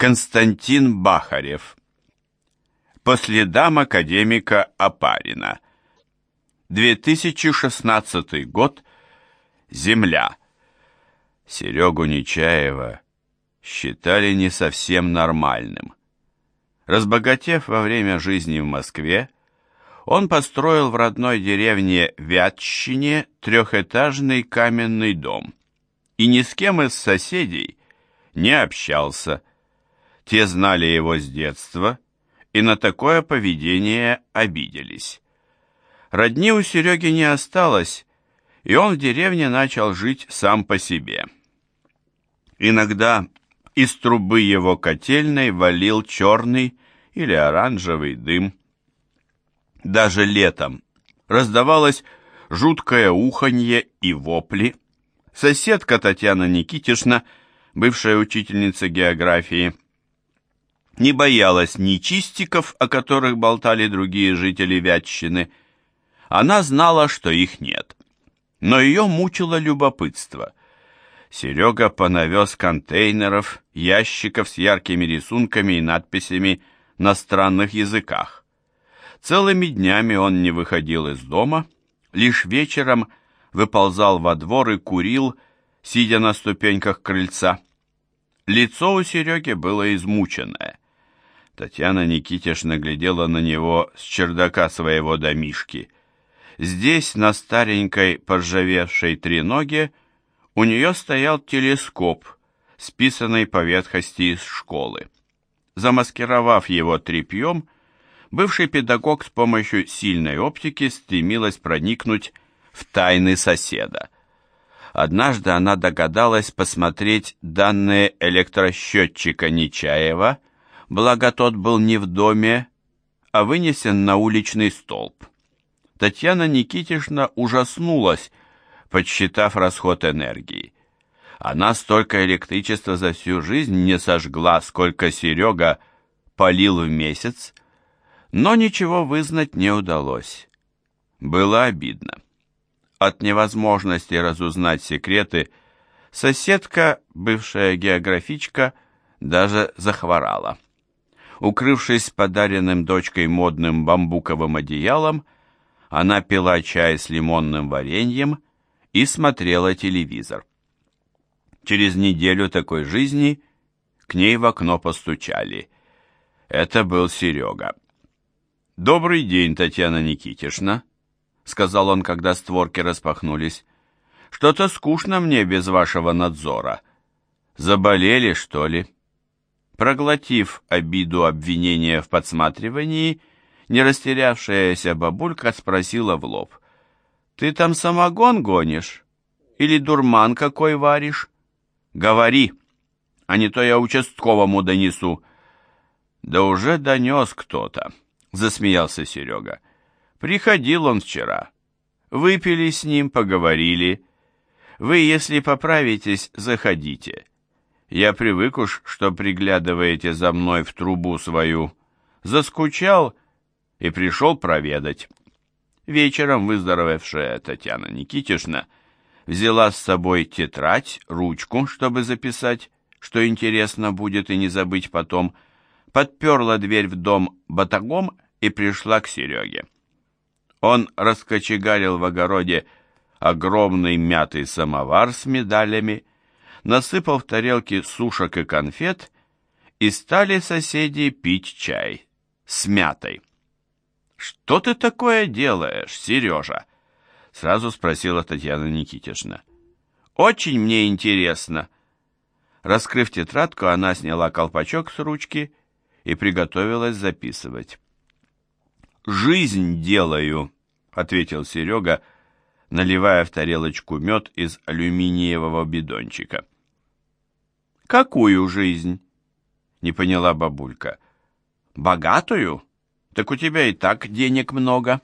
Константин Бахарев. По следам академика Опарина. 2016 год. Земля. Серегу Нечаева считали не совсем нормальным. Разбогатев во время жизни в Москве, он построил в родной деревне Вятщине трехэтажный каменный дом и ни с кем из соседей не общался. Те знали его с детства и на такое поведение обиделись. Родни у Сереги не осталось, и он в деревне начал жить сам по себе. Иногда из трубы его котельной валил черный или оранжевый дым. Даже летом раздавалось жуткое уханье и вопли. Соседка Татьяна Никитишна, бывшая учительница географии, не боялась ни чистиков, о которых болтали другие жители Вятщины. Она знала, что их нет. Но ее мучило любопытство. Серега понавез контейнеров, ящиков с яркими рисунками и надписями на странных языках. Целыми днями он не выходил из дома, лишь вечером выползал во двор и курил, сидя на ступеньках крыльца. Лицо у Сереги было измученное. Татьяна Никитишна глядела на него с чердака своего домишки. Здесь, на старенькой поржавевшей треноге, у нее стоял телескоп, списанный по ветхости из школы. Замаскировав его тряпьем, бывший педагог с помощью сильной оптики стремилась проникнуть в тайны соседа. Однажды она догадалась посмотреть данные электросчетчика Нечаева, благо тот был не в доме, а вынесен на уличный столб. Татьяна Никитишна ужаснулась, подсчитав расход энергии. Она столько электричества за всю жизнь не сожгла, сколько Серега палил в месяц, но ничего вызнать не удалось. Было обидно. От невозможности разузнать секреты соседка, бывшая географичка, даже захворала. Укрывшись подаренным дочкой модным бамбуковым одеялом, она пила чай с лимонным вареньем и смотрела телевизор. Через неделю такой жизни к ней в окно постучали. Это был Серега. «Добрый день, Татьяна Никитишна», — сказал он, когда створки распахнулись. «Что-то скучно мне без вашего надзора. Заболели, что ли?» Проглотив обиду обвинения в подсматривании, не растерявшаяся бабулька спросила в лоб: «Ты там самогон гонишь? Или дурман какой варишь? Говори, а не то я участковому донесу». «Да уже донес кто-то», — засмеялся Серега. «Приходил он вчера. Выпили с ним, поговорили. Вы, если поправитесь, заходите. Я привык уж, что приглядываете за мной в трубу свою. Заскучал и пришел проведать». Вечером выздоровевшая Татьяна Никитишна взяла с собой тетрадь, ручку, чтобы записать, что интересно будет и не забыть потом, подперла дверь в дом батагом и пришла к Сереге. Он раскочегарил в огороде огромный мятый самовар с медалями, насыпал в тарелки сушек и конфет, и стали соседи пить чай с мятой. «Что ты такое делаешь, Сережа?» — сразу спросила Татьяна Никитишна. «Очень мне интересно». Раскрыв тетрадку, она сняла колпачок с ручки и приготовилась записывать. «Жизнь делаю», — ответил Серега, наливая в тарелочку мед из алюминиевого бидончика. «Какую жизнь?» — не поняла бабулька. «Богатую? Так у тебя и так денег много».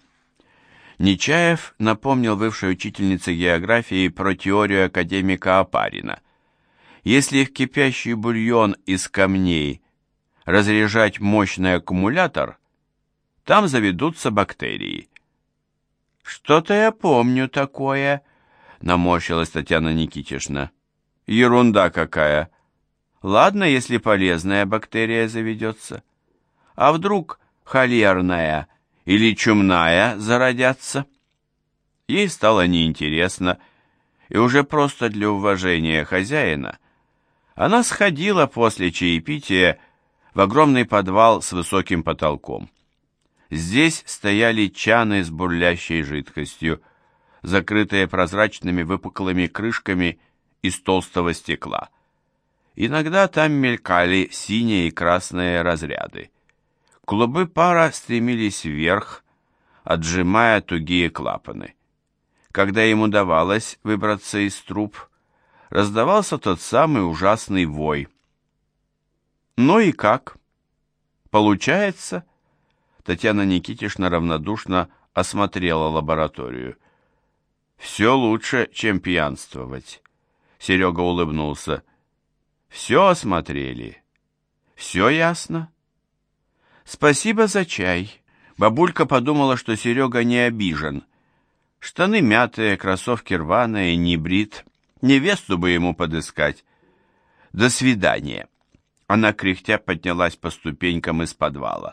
Нечаев напомнил бывшей учительнице географии про теорию академика Опарина. Если в кипящий бульон из камней разряжать мощный аккумулятор, там заведутся бактерии. «Что-то я помню такое», — наморщилась Татьяна Никитишна. «Ерунда какая! Ладно, если полезная бактерия заведется. А вдруг холерная или чумная зародятся? Ей стало неинтересно, и уже просто для уважения хозяина она сходила после чаепития в огромный подвал с высоким потолком. Здесь стояли чаны с бурлящей жидкостью, закрытые прозрачными выпуклыми крышками из толстого стекла. Иногда там мелькали синие и красные разряды. Клубы пара стремились вверх, отжимая тугие клапаны. Когда им удавалось выбраться из труб, раздавался тот самый ужасный вой. «Ну и как? Получается?» Татьяна Никитишна равнодушно осмотрела лабораторию. «Все лучше, чем пьянствовать», — Серега улыбнулся. «Все осмотрели? Все ясно?» «Спасибо за чай». Бабулька подумала, что Серега не обижен. Штаны мятые, кроссовки рваные, не брит. Невесту бы ему подыскать. «До свидания». Она кряхтя поднялась по ступенькам из подвала.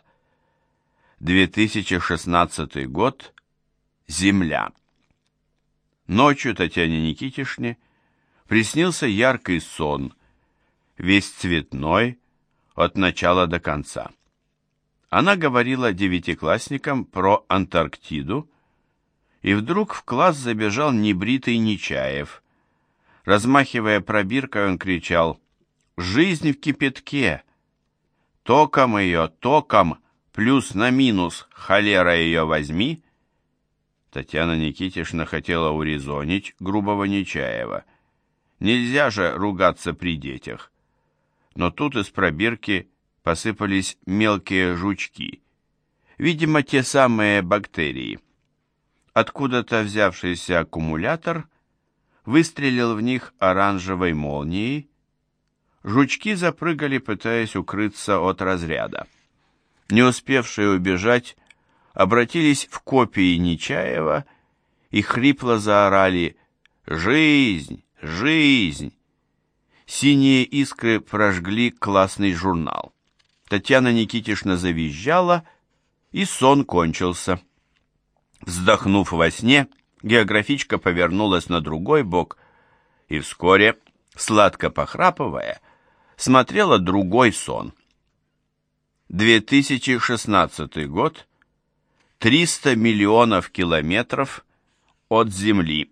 2016 год. Земля. Ночью Татьяне Никитишне приснился яркий сон, весь цветной, от начала до конца. Она говорила девятиклассникам про Антарктиду, и вдруг в класс забежал небритый Нечаев. Размахивая пробиркой, он кричал: «Жизнь в кипятке! Током ее, током, плюс на минус, холера ее возьми!» Татьяна Никитишна хотела урезонить грубого Нечаева. Нельзя же ругаться при детях. Но тут из пробирки посыпались мелкие жучки. Видимо, те самые бактерии. Откуда-то взявшийся аккумулятор выстрелил в них оранжевой молнией. Жучки запрыгали, пытаясь укрыться от разряда. Не успевшие убежать, обратились в копии Нечаева и хрипло заорали: «Жизнь! Жизнь!». Синие искры прожгли классный журнал. Татьяна Никитишна завизжала, и сон кончился. Вздохнув во сне, географичка повернулась на другой бок и вскоре, сладко похрапывая, смотрела другой сон. 2016 год. 300 миллионов километров от Земли.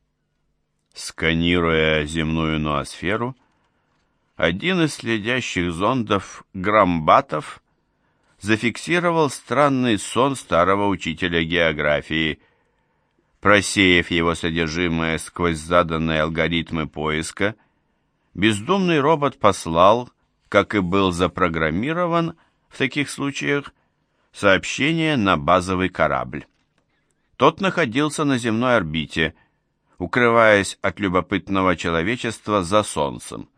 Сканируя земную ноосферу, один из следящих зондов Грамбатов зафиксировал странный сон старого учителя географии. Просеяв его содержимое сквозь заданные алгоритмы поиска, бездумный робот послал, как и был запрограммирован в таких случаях, сообщение на базовый корабль. Тот находился на земной орбите, укрываясь от любопытного человечества за Солнцем.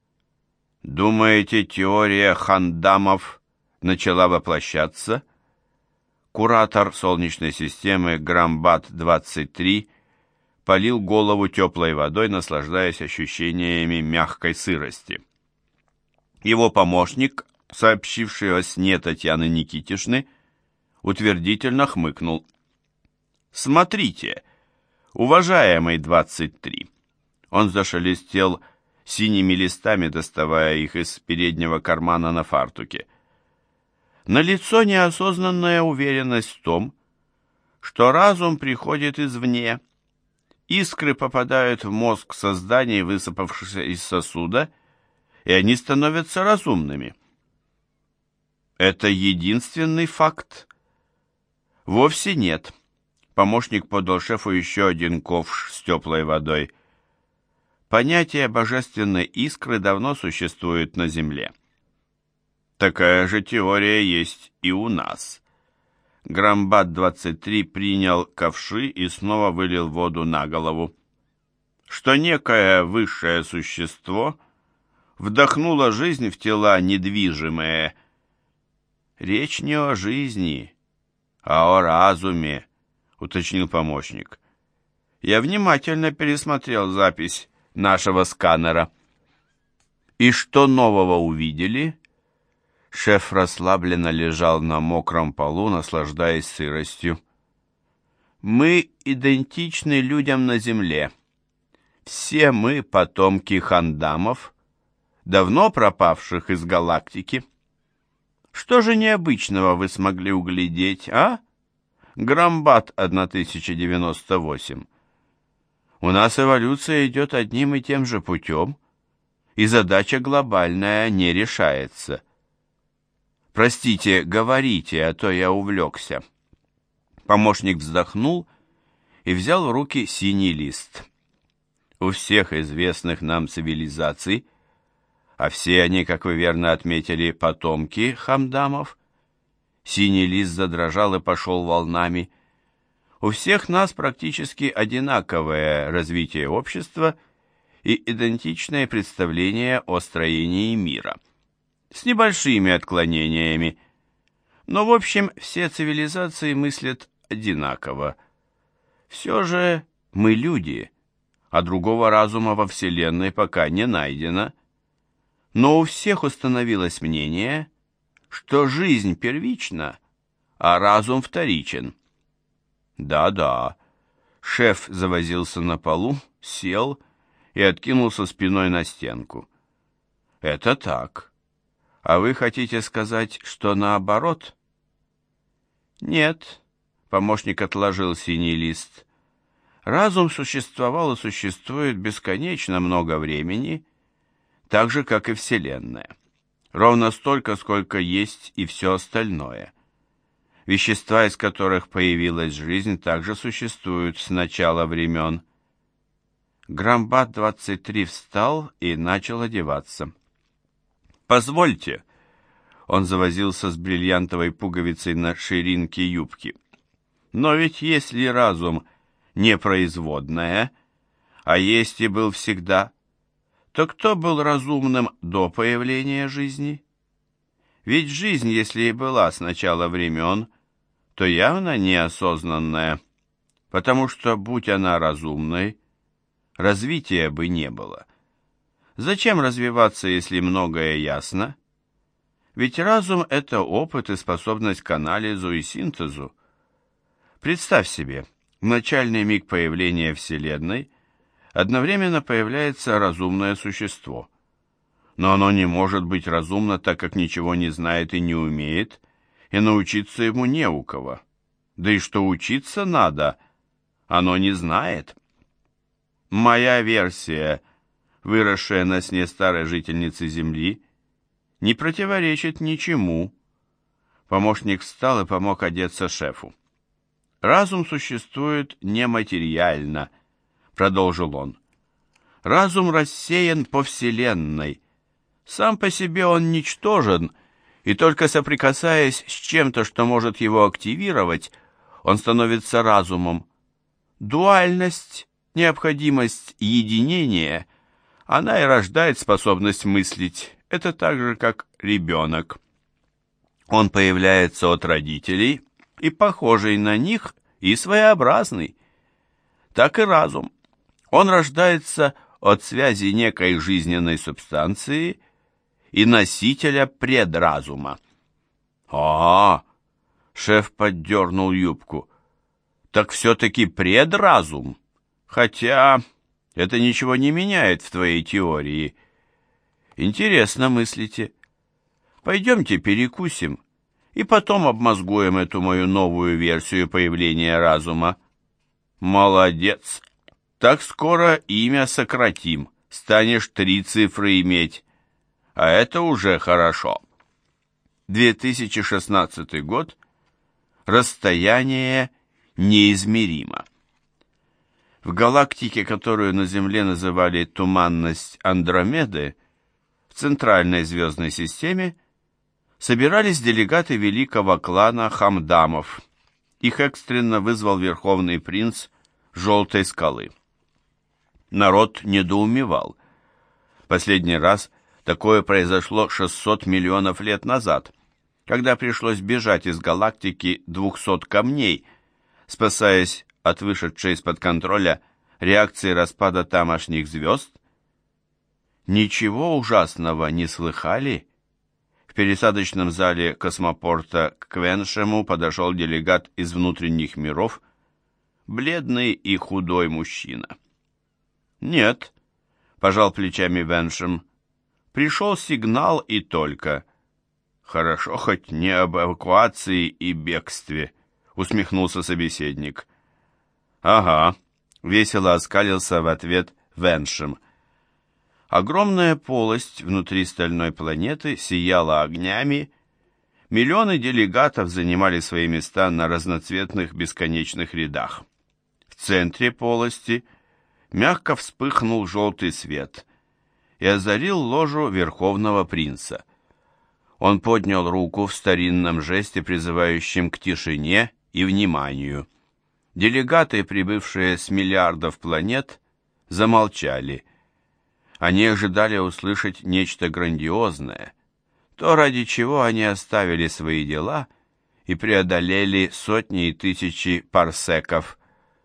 Думаете, теория Хандамов начала воплощаться? Куратор Солнечной системы Грамбат-23 полил голову теплой водой, наслаждаясь ощущениями мягкой сырости. Его помощник, сообщивший о сне Татьяны Никитишны, утвердительно хмыкнул. «Смотрите, уважаемый 23!» Он зашелестел синими листами, доставая их из переднего кармана на фартуке. Налицо неосознанная уверенность в том, что разум приходит извне. Искры попадают в мозг созданий, высыпавшихся из сосуда, и они становятся разумными. Это единственный факт? Вовсе нет. Помощник подал шефу еще один ковш с теплой водой. Понятие божественной искры давно существует на Земле. Такая же теория есть и у нас. Грамбат-23 принял ковши и снова вылил воду на голову. Что некое высшее существо вдохнуло жизнь в тела недвижимые. Речь не о жизни, а о разуме, уточнил помощник. Я внимательно пересмотрел запись нашего сканера. И что нового увидели? Шеф расслабленно лежал на мокром полу, наслаждаясь сыростью. Мы идентичны людям на Земле. Все мы потомки хандамов, давно пропавших из галактики. Что же необычного вы смогли углядеть, а? Грамбат 1098. У нас эволюция идет одним и тем же путем, и задача глобальная не решается. Простите, говорите, а то я увлекся. Помощник вздохнул и взял в руки синий лист. У всех известных нам цивилизаций, а все они, как вы верно отметили, потомки хамдамов, синий лист задрожал и пошел волнами. У всех нас практически одинаковое развитие общества и идентичное представление о строении мира, с небольшими отклонениями. Но, в общем, все цивилизации мыслят одинаково. Все же мы люди, а другого разума во Вселенной пока не найдено. Но у всех установилось мнение, что жизнь первична, а разум вторичен. Да-да, шеф завозился на полу, сел и откинулся спиной на стенку. Это так. А вы хотите сказать, что наоборот? Нет, помощник отложил синий лист. Разум существовал и существует бесконечно много времени, так же, как и Вселенная. Ровно столько, сколько есть и все остальное. Вещества, из которых появилась жизнь, также существуют с начала времен. Грамбат-23 встал и начал одеваться. «Позвольте», — он завозился с бриллиантовой пуговицей на ширинке юбки, «но ведь если разум непроизводное, а есть и был всегда, то кто был разумным до появления жизни? Ведь жизнь, если и была с начала времен, то явно неосознанная, потому что, будь она разумной, развития бы не было. Зачем развиваться, если многое ясно? Ведь разум — это опыт и способность к анализу и синтезу. Представь себе, в начальный миг появления Вселенной одновременно появляется разумное существо. Но оно не может быть разумно, так как ничего не знает и не умеет, и научиться ему не у кого. Да и что учиться надо, оно не знает. Моя версия, выросшая на сне старой жительницы Земли, не противоречит ничему. Помощник встал и помог одеться шефу. Разум существует нематериально, продолжил он. Разум рассеян по Вселенной. Сам по себе он ничтожен, и только соприкасаясь с чем-то, что может его активировать, он становится разумом. Дуальность, необходимость единения, она и рождает способность мыслить. Это так же, как ребенок. Он появляется от родителей, и похожий на них, и своеобразный. Так и разум. Он рождается от связи некой жизненной субстанции и носителя предразума. Шеф поддернул юбку. Так все-таки предразум? Хотя это ничего не меняет в твоей теории. Интересно мыслите. Пойдемте перекусим и потом обмозгуем эту мою новую версию появления разума. Молодец. Так скоро имя сократим. Станешь 3 цифры иметь. А это уже хорошо. 2016 год. Расстояние неизмеримо. В галактике, которую на Земле называли туманность Андромеды, в центральной звездной системе, собирались делегаты великого клана Хамдамов. Их экстренно вызвал верховный принц Желтой скалы. Народ недоумевал. Последний раз такое произошло 600 миллионов лет назад, когда пришлось бежать из галактики 200 камней, спасаясь от вышедшей из-под контроля реакции распада тамошних звезд. Ничего ужасного не слыхали? В пересадочном зале космопорта к Квеншему подошел делегат из внутренних миров, бледный и худой мужчина. «Нет», — пожал плечами Веншем, — «пришел сигнал и только». «Хорошо хоть не об эвакуации и бегстве», — усмехнулся собеседник. «Ага», — весело оскалился в ответ Веншем. Огромная полость внутри стальной планеты сияла огнями, миллионы делегатов занимали свои места на разноцветных бесконечных рядах. В центре полости мягко вспыхнул желтый свет и озарил ложу Верховного Принца. Он поднял руку в старинном жесте, призывающем к тишине и вниманию. Делегаты, прибывшие с миллиардов планет, замолчали. Они ожидали услышать нечто грандиозное, то, ради чего они оставили свои дела и преодолели сотни и тысячи парсеков.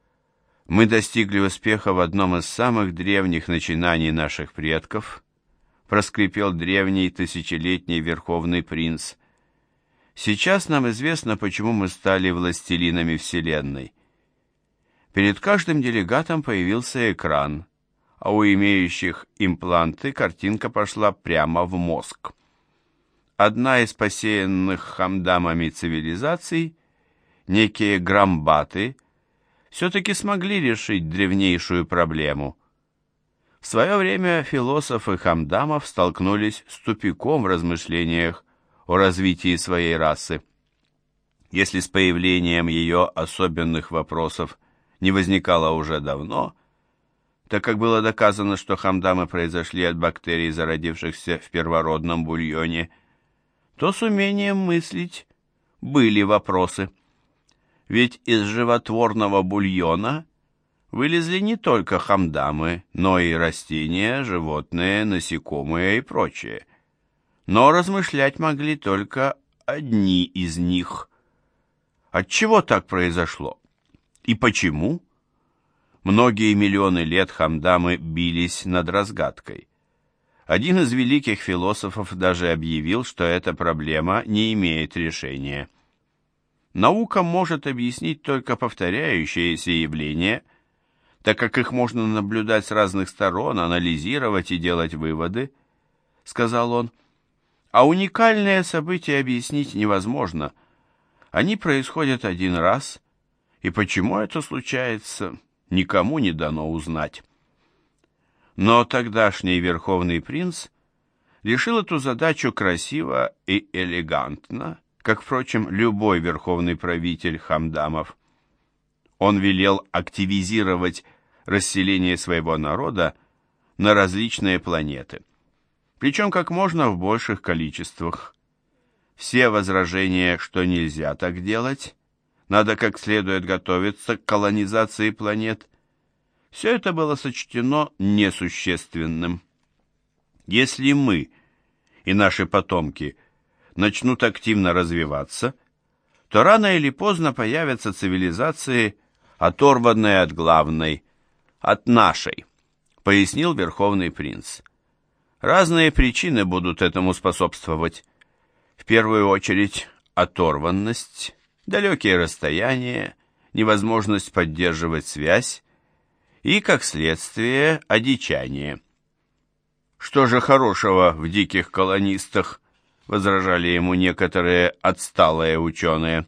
Мы достигли успеха в одном из самых древних начинаний наших предков, проскрипел древний тысячелетний Верховный Принц. Сейчас нам известно, почему мы стали властелинами Вселенной. Перед каждым делегатом появился экран, а у имеющих импланты картинка пошла прямо в мозг. Одна из посеянных хамдамами цивилизаций, некие грамбаты, все-таки смогли решить древнейшую проблему. В свое время философы хамдамов столкнулись с тупиком в размышлениях о развитии своей расы. Если с появлением ее особенных вопросов не возникало уже давно, так как было доказано, что хамдамы произошли от бактерий, зародившихся в первородном бульоне, то с умением мыслить были вопросы. Ведь из животворного бульона вылезли не только хамдамы, но и растения, животные, насекомые и прочее. Но размышлять могли только одни из них. Отчего так произошло? И почему? Многие миллионы лет хамдамы бились над разгадкой. Один из великих философов даже объявил, что эта проблема не имеет решения. Наука может объяснить только повторяющиеся явления, так как их можно наблюдать с разных сторон, анализировать и делать выводы, сказал он. А уникальные события объяснить невозможно. Они происходят один раз, и почему это случается, никому не дано узнать. Но тогдашний Верховный Принц решил эту задачу красиво и элегантно, как, впрочем, любой верховный правитель хамдамов. Он велел активизировать расселение своего народа на различные планеты, причем как можно в больших количествах. Все возражения, что нельзя так делать, надо как следует готовиться к колонизации планет, все это было сочтено несущественным. Если мы и наши потомки начнут активно развиваться, то рано или поздно появятся цивилизации, оторванные от главной, от нашей, пояснил Верховный Принц. Разные причины будут этому способствовать. В первую очередь оторванность, далекие расстояния, невозможность поддерживать связь и, как следствие, одичание. Что же хорошего в диких колонистах, возражали ему некоторые отсталые ученые.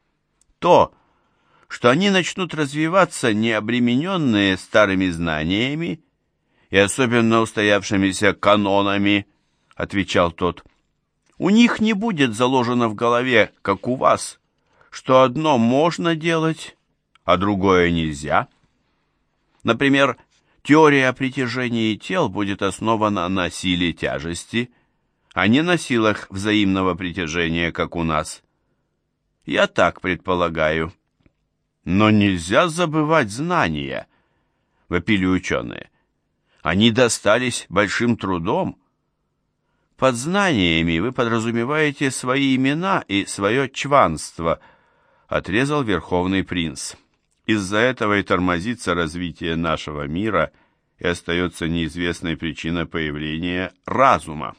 То, что они начнут развиваться не обремененные старыми знаниями и особенно устоявшимися канонами, отвечал тот. У них не будет заложено в голове, как у вас, что одно можно делать, а другое нельзя. Например, теория о притяжении тел будет основана на силе тяжести, а не на силах взаимного притяжения, как у нас. Я так предполагаю. Но нельзя забывать знания, вопили ученые. Они достались большим трудом. Под знаниями вы подразумеваете свои имена и свое чванство, отрезал Верховный Принц. Из-за этого и тормозится развитие нашего мира и остается неизвестной причина появления разума.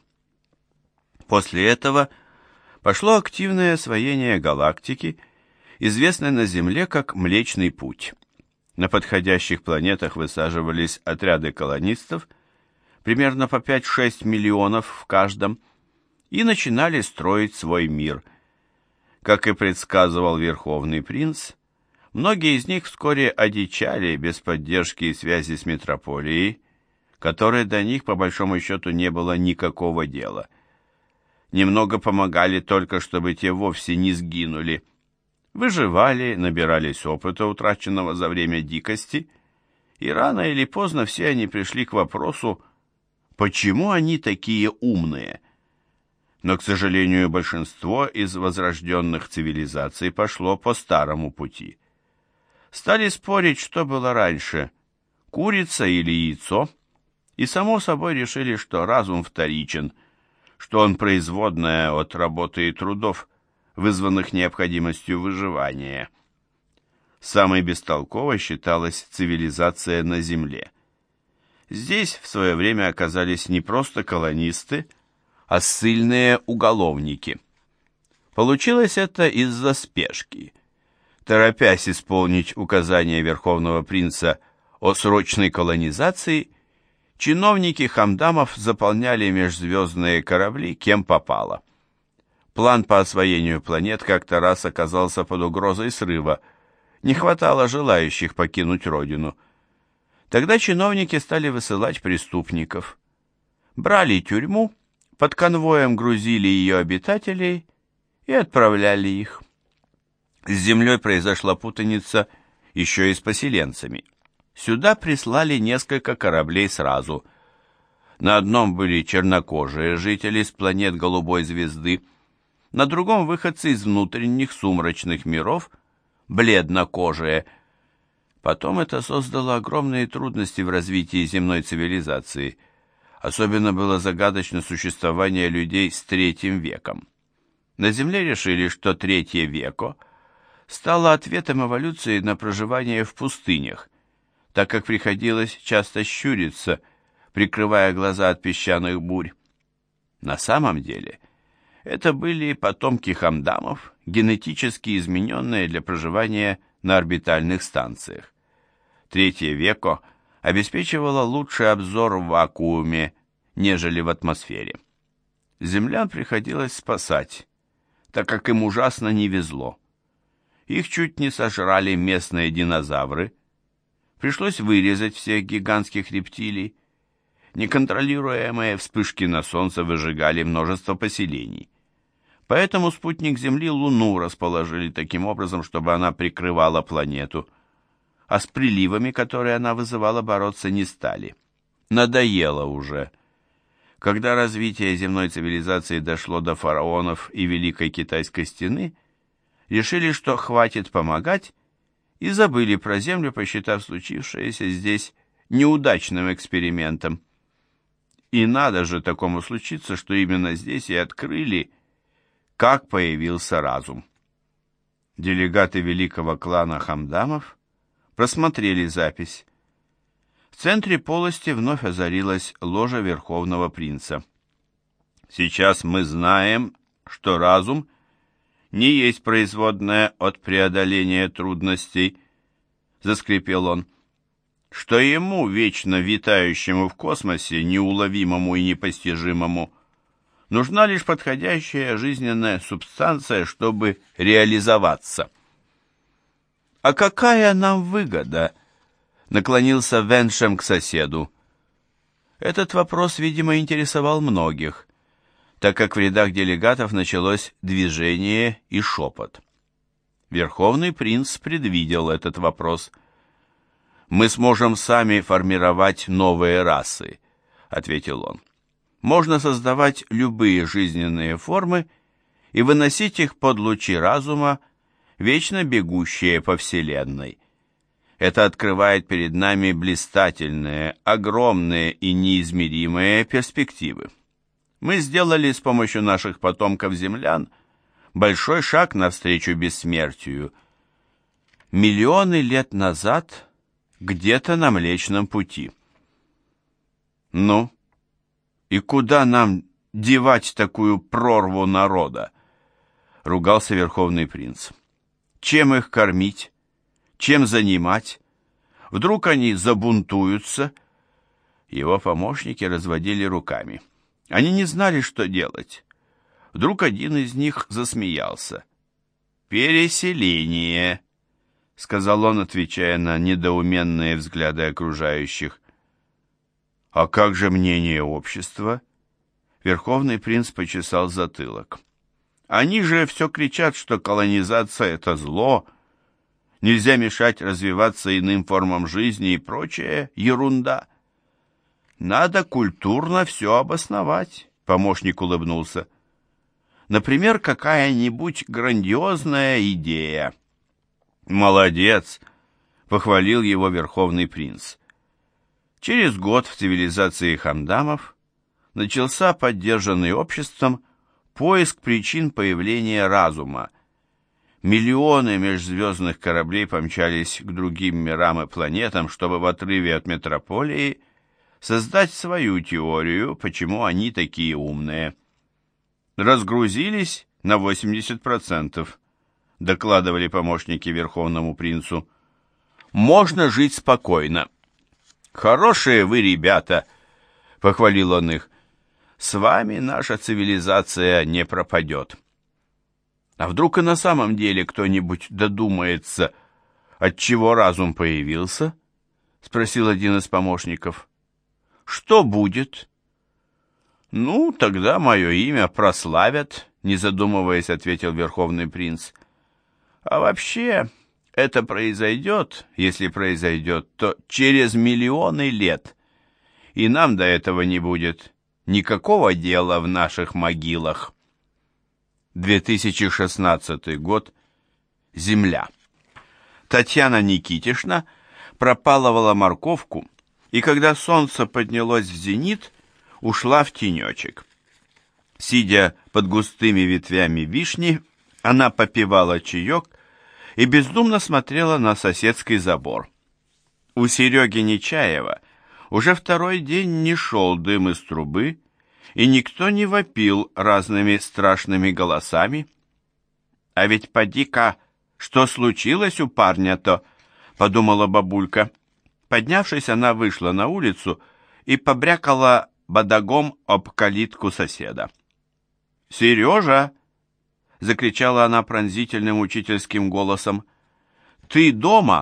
После этого пошло активное освоение галактики, известной на Земле как Млечный Путь. На подходящих планетах высаживались отряды колонистов, примерно по 5-6 миллионов в каждом, и начинали строить свой мир. Как и предсказывал Верховный Принц, многие из них вскоре одичали без поддержки и связи с метрополией, которой до них по большому счету не было никакого дела. Немного помогали только, чтобы те вовсе не сгинули. Выживали, набирались опыта, утраченного за время дикости, и рано или поздно все они пришли к вопросу, почему они такие умные. Но, к сожалению, большинство из возрожденных цивилизаций пошло по старому пути. Стали спорить, что было раньше, курица или яйцо, и само собой решили, что разум вторичен, что он производная от работы и трудов, вызванных необходимостью выживания. Самой бестолковой считалась цивилизация на Земле. Здесь в свое время оказались не просто колонисты, а ссыльные уголовники. Получилось это из-за спешки. Торопясь исполнить указания Верховного Принца о срочной колонизации, чиновники хамдамов заполняли межзвездные корабли кем попало. План по освоению планет как-то раз оказался под угрозой срыва. Не хватало желающих покинуть родину. Тогда чиновники стали высылать преступников. Брали тюрьму, под конвоем грузили ее обитателей и отправляли их. С землей произошла путаница еще и с поселенцами. Сюда прислали несколько кораблей сразу. На одном были чернокожие жители с планет Голубой звезды, на другом выходцы из внутренних сумрачных миров, бледнокожие. Потом это создало огромные трудности в развитии земной цивилизации. Особенно было загадочно существование людей с третьим веком. На Земле решили, что третье веко стало ответом эволюции на проживание в пустынях, так как приходилось часто щуриться, прикрывая глаза от песчаных бурь. На самом деле это были потомки хамдамов, генетически измененные для проживания на орбитальных станциях. Третье веко обеспечивало лучший обзор в вакууме, нежели в атмосфере. Землян приходилось спасать, так как им ужасно не везло. Их чуть не сожрали местные динозавры, пришлось вырезать всех гигантских рептилий, неконтролируемые вспышки на Солнце выжигали множество поселений. Поэтому спутник Земли Луну расположили таким образом, чтобы она прикрывала планету, а с приливами, которые она вызывала, бороться не стали. Надоело уже. Когда развитие земной цивилизации дошло до фараонов и Великой Китайской стены, решили, что хватит помогать, и забыли про Землю, посчитав случившееся здесь неудачным экспериментом. И надо же такому случиться, что именно здесь и открыли, как появился разум. Делегаты великого клана хамдамов просмотрели запись. В центре полости вновь озарилась ложа Верховного Принца. Сейчас мы знаем, что разум не есть производная от преодоления трудностей, заскрипел он, что ему, вечно витающему в космосе, неуловимому и непостижимому, нужна лишь подходящая жизненная субстанция, чтобы реализоваться. «А какая нам выгода?» — наклонился Веншем к соседу. Этот вопрос, видимо, интересовал многих, так как в рядах делегатов началось движение и шепот. Верховный принц предвидел этот вопрос. «Мы сможем сами формировать новые расы», — ответил он. «Можно создавать любые жизненные формы и выносить их под лучи разума, вечно бегущие по Вселенной. Это открывает перед нами блистательные, огромные и неизмеримые перспективы. Мы сделали с помощью наших потомков-землян большой шаг навстречу бессмертию. Миллионы лет назад где-то на Млечном Пути. Ну, и куда нам девать такую прорву народа? Ругался верховный принц. Чем их кормить? Чем занимать? Вдруг они забунтуются? Его помощники разводили руками. Они не знали, что делать. Вдруг один из них засмеялся. «Переселение», — сказал он, отвечая на недоуменные взгляды окружающих. «А как же мнение общества?» Верховный принц почесал затылок. «Они же все кричат, что колонизация — это зло, нельзя мешать развиваться иным формам жизни и прочая ерунда. Надо культурно все обосновать», — помощник улыбнулся. «Например, какая-нибудь грандиозная идея». «Молодец!» — похвалил его верховный принц. Через год в цивилизации хамдамов начался поддержанный обществом поиск причин появления разума. Миллионы межзвездных кораблей помчались к другим мирам и планетам, чтобы в отрыве от метрополии создать свою теорию, почему они такие умные. «Разгрузились на 80%, докладывали помощники верховному принцу. «Можно жить спокойно». «Хорошие вы ребята», — похвалил он их. «С вами наша цивилизация не пропадет». А вдруг и на самом деле кто-нибудь додумается, отчего разум появился? Спросил один из помощников. Что будет? Ну, тогда мое имя прославят, не задумываясь, ответил верховный принц. А вообще, это произойдет, если произойдет, то через миллионы лет, и нам до этого не будет никакого дела в наших могилах. 2016 год. Земля. Татьяна Никитишна пропалывала морковку, и когда солнце поднялось в зенит, ушла в тенечек. Сидя под густыми ветвями вишни, она попивала чаек и бездумно смотрела на соседский забор. У Сереги Нечаева уже второй день не шел дым из трубы, и никто не вопил разными страшными голосами. «А ведь поди-ка, что случилось у парня-то?» — подумала бабулька. Поднявшись, она вышла на улицу и побрякала бодагом об калитку соседа. «Сережа!» — закричала она пронзительным учительским голосом. «Ты дома?»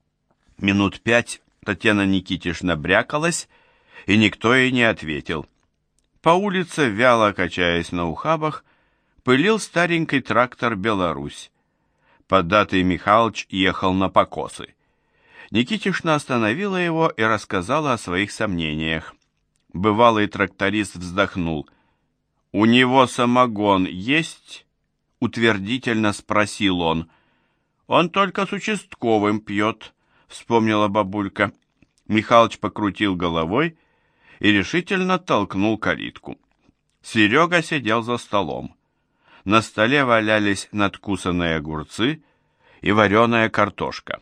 Минут 5 Татьяна Никитишна брякалась, и никто ей не ответил. По улице, вяло качаясь на ухабах, пылил старенький трактор «Беларусь». Поддатый Михалыч ехал на покосы. Никитишна остановила его и рассказала о своих сомнениях. Бывалый тракторист вздохнул. «У него самогон есть?» — утвердительно спросил он. «Он только с участковым пьет», — вспомнила бабулька. Михалыч покрутил головой и решительно толкнул калитку. Серега сидел за столом. На столе валялись надкусанные огурцы и вареная картошка.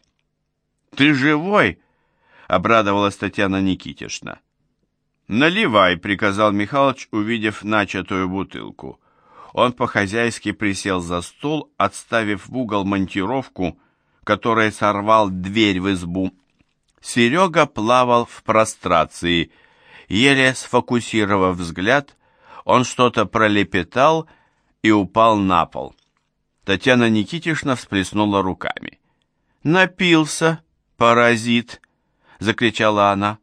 «Ты живой?» — обрадовалась Татьяна Никитишна. «Наливай», — приказал Михалыч, увидев начатую бутылку. Он по-хозяйски присел за стол, отставив в угол монтировку, которой сорвал дверь в избу. Серега плавал в прострации. Еле сфокусировав взгляд, он что-то пролепетал и упал на пол. Татьяна Никитишна всплеснула руками. «Напился, паразит!» — закричала она.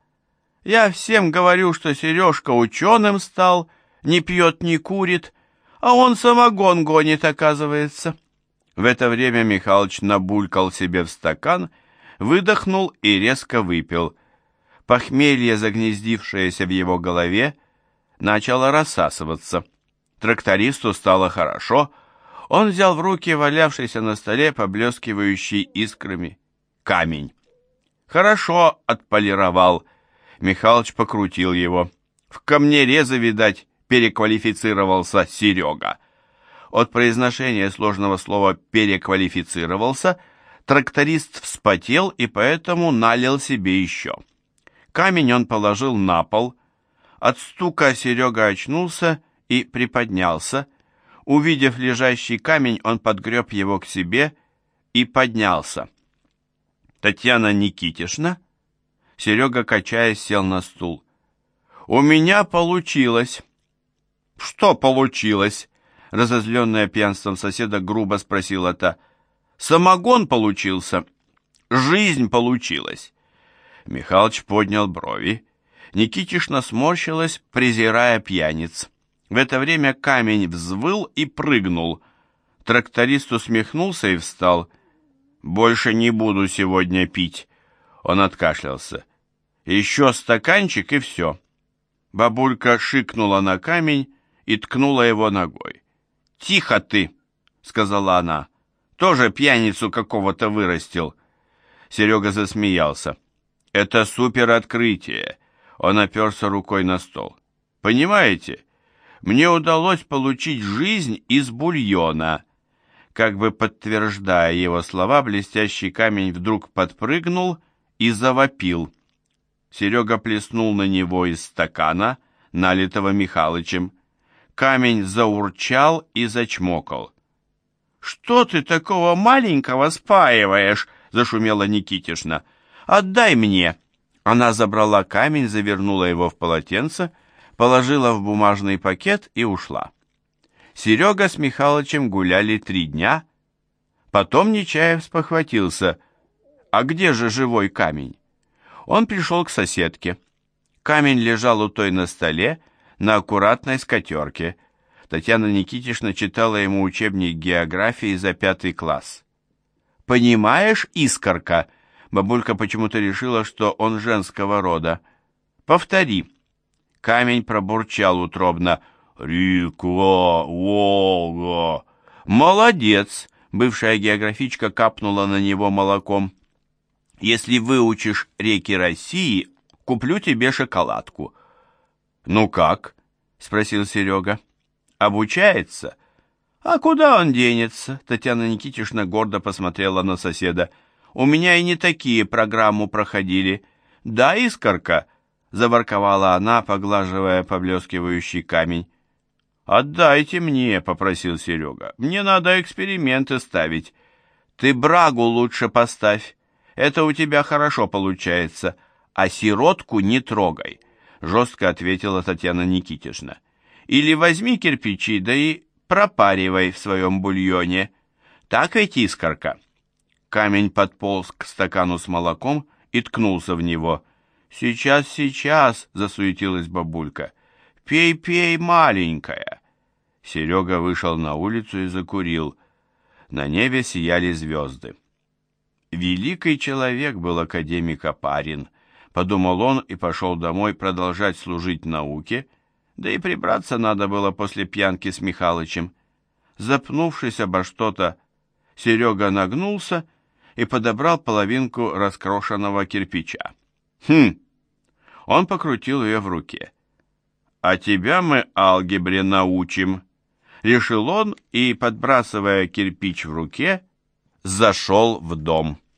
«Я всем говорю, что Сережка ученым стал, не пьет, не курит, а он самогон гонит, оказывается». В это время Михалыч набулькал себе в стакан, выдохнул и резко выпил. Похмелье, загнездившееся в его голове, начало рассасываться. Трактористу стало хорошо. Он взял в руки валявшийся на столе, поблескивающий искрами, камень. «Хорошо отполировал». Михалыч покрутил его. В камнерезы, видать, переквалифицировался Серега. От произношения сложного слова «переквалифицировался» тракторист вспотел и поэтому налил себе еще. Камень он положил на пол, От стука Серега очнулся и приподнялся. Увидев лежащий камень, он подгреб его к себе и поднялся. «Татьяна Никитишна?» Серега, качаясь, сел на стул. «У меня получилось». «Что получилось?» Разозленная пьянством соседа грубо спросила та. «Самогон получился. Жизнь получилась». Михалыч поднял брови. Никитишна сморщилась, презирая пьяниц. В это время камень взвыл и прыгнул. Тракторист усмехнулся и встал. «Больше не буду сегодня пить». Он откашлялся. «Еще стаканчик и все». Бабулька шикнула на камень и ткнула его ногой. «Тихо ты!» — сказала она. «Тоже пьяницу какого-то вырастил». Серега засмеялся. «Это супер-открытие!» Он оперся рукой на стол. «Понимаете, мне удалось получить жизнь из бульона». Как бы подтверждая его слова, блестящий камень вдруг подпрыгнул и завопил. Серега плеснул на него из стакана, налитого Михалычем. Камень заурчал и зачмокал. «Что ты такого маленького спаиваешь?» — зашумела Никитишна. «Отдай мне!» Она забрала камень, завернула его в полотенце, положила в бумажный пакет и ушла. Серега с Михалычем гуляли 3 дня. Потом Нечаев спохватился. А где же живой камень? Он пришел к соседке. Камень лежал у той на столе, на аккуратной скатерке. Татьяна Никитишна читала ему учебник географии за 5 класс. «Понимаешь, Искорка?» Бабулька почему-то решила, что он женского рода. «Повтори». Камень пробурчал утробно. «Река, Волга». «Молодец!» Бывшая географичка капнула на него молоком. «Если выучишь реки России, куплю тебе шоколадку». «Ну как?» — спросил Серега. «Обучается?» «А куда он денется?» Татьяна Никитишна гордо посмотрела на соседа. «У меня и не такие программу проходили». «Да, Искорка?» — заворковала она, поглаживая поблескивающий камень. «Отдайте мне», — попросил Серега. «Мне надо эксперименты ставить». «Ты брагу лучше поставь. Это у тебя хорошо получается. А сиротку не трогай», — жестко ответила Татьяна Никитишна. «Или возьми кирпичи, да и пропаривай в своем бульоне. Так ведь, Искорка?» Камень подполз к стакану с молоком и ткнулся в него. «Сейчас, сейчас!» — засуетилась бабулька. «Пей, пей, маленькая!» Серега вышел на улицу и закурил. На небе сияли звезды. «Великий человек был академик Опарин», — подумал он и пошел домой продолжать служить науке, да и прибраться надо было после пьянки с Михалычем. Запнувшись обо что-то, Серега нагнулся и подобрал половинку раскрошенного кирпича. «Хм!» Он покрутил ее в руке. «А тебя мы алгебре научим», — решил он и, подбрасывая кирпич в руке, зашел в дом.